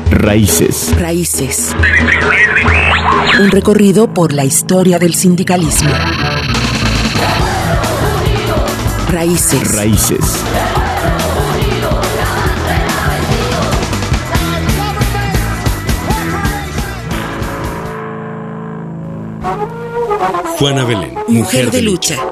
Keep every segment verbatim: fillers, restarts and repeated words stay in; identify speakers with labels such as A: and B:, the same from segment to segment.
A: Raíces.
B: Raíces. Un recorrido por la historia del sindicalismo. Raíces.
A: Raíces.
C: Juana Belén,
B: mujer, mujer de, de lucha. lucha.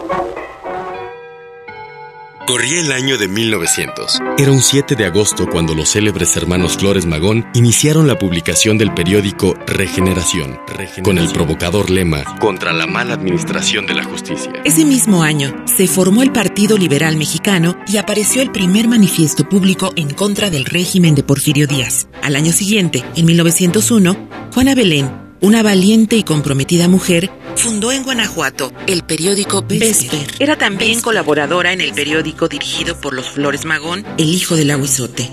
C: Corría el año de mil novecientos. Era un siete de agosto cuando los célebres hermanos Flores Magón iniciaron la publicación del periódico Regeneración, Regeneración, con el provocador lema contra la mala administración de la justicia.
B: Ese mismo año se formó el Partido Liberal Mexicano y apareció el primer manifiesto público en contra del régimen de Porfirio Díaz. Al año siguiente, en mil novecientos uno, Juana Belén, una valiente y comprometida mujer, fundó en Guanajuato el periódico Vesper. Era también Vesper. Colaboradora en el periódico dirigido por los Flores Magón, El Hijo del Aguizote.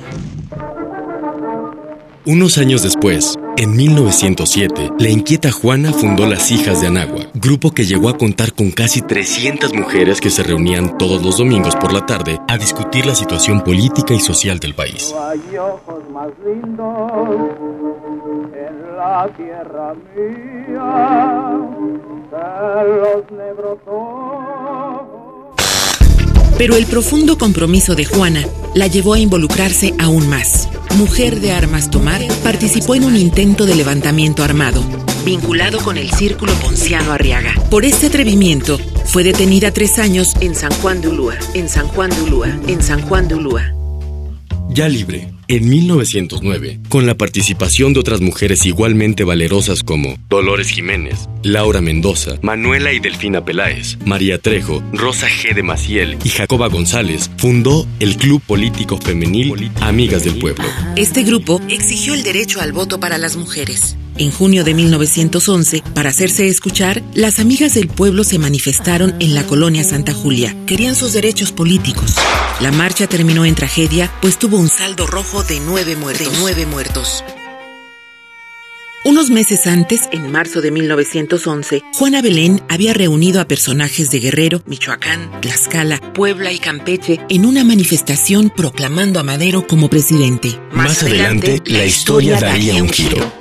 C: Unos años después, en mil novecientos siete, la inquieta Juana fundó Las Hijas de Anáhuac, grupo que llegó a contar con casi trescientas mujeres que se reunían todos los domingos por la tarde a discutir la situación política y social del país.
D: Hay ojos más lindos en la tierra mía que los negros ojos.
B: Pero el profundo compromiso de Juana la llevó a involucrarse aún más. Mujer de armas tomar, participó en un intento de levantamiento armado, vinculado con el Círculo Ponciano Arriaga. Por este atrevimiento, fue detenida tres años en San Juan de Ulúa, en San Juan de Ulúa, en San Juan de Ulúa.
C: Ya libre, en mil novecientos nueve, con la participación de otras mujeres igualmente valerosas como Dolores Jiménez, Laura Mendoza, Manuela y Delfina Peláez, María Trejo, Rosa G. de Maciel y Jacoba González, fundó el Club Político Femenil Amigas del Pueblo.
B: Este grupo exigió el derecho al voto para las mujeres. En junio de mil novecientos once, para hacerse escuchar, las Amigas del Pueblo se manifestaron en la colonia Santa Julia. Querían sus derechos políticos. La marcha terminó en tragedia, pues tuvo un saldo rojo de nueve muertos. De nueve muertos. Unos meses antes, en marzo de mil novecientos once, Juana Belén había reunido a personajes de Guerrero, Michoacán, Tlaxcala, Puebla y Campeche en una manifestación proclamando a Madero como presidente.
C: Más, Más adelante, adelante, la historia daría un giro.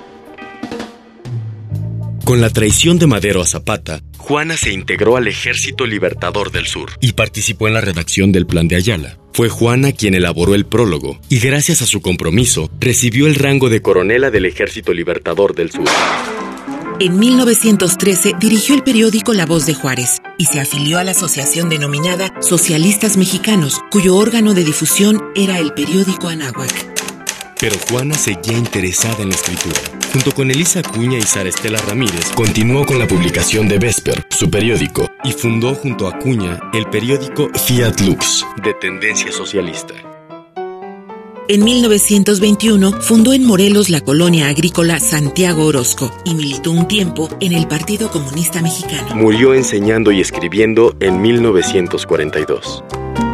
C: Con la traición de Madero a Zapata, Juana se integró al Ejército Libertador del Sur y participó en la redacción del Plan de Ayala. Fue Juana quien elaboró el prólogo y gracias a su compromiso recibió el rango de coronela del Ejército Libertador del Sur.
B: En mil novecientos trece dirigió el periódico La Voz de Juárez y se afilió a la asociación denominada Socialistas Mexicanos, cuyo órgano de difusión era el periódico Anáhuac.
C: Pero Juana seguía interesada en la escritura. Junto con Elisa Acuña y Sara Estela Ramírez, continuó con la publicación de Vesper, su periódico, y fundó junto a Acuña el periódico Fiat Lux, de tendencia socialista.
B: En mil novecientos veintiuno fundó en Morelos la colonia agrícola Santiago Orozco y militó un tiempo en el Partido Comunista Mexicano.
C: Murió enseñando y escribiendo en mil novecientos cuarenta y dos.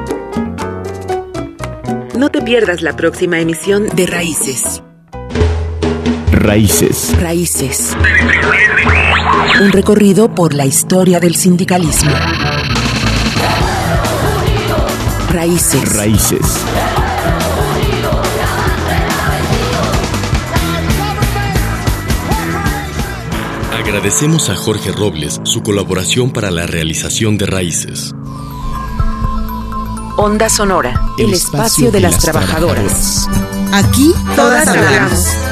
B: No te pierdas la próxima emisión de Raíces.
A: Raíces.
B: Raíces. Un recorrido por la historia del sindicalismo. Raíces.
A: Raíces.
C: Agradecemos a Jorge Robles su colaboración para la realización de Raíces.
B: Onda Sonora, el, el espacio, espacio de, de las, las trabajadoras.
E: trabajadoras. Aquí todas hablamos.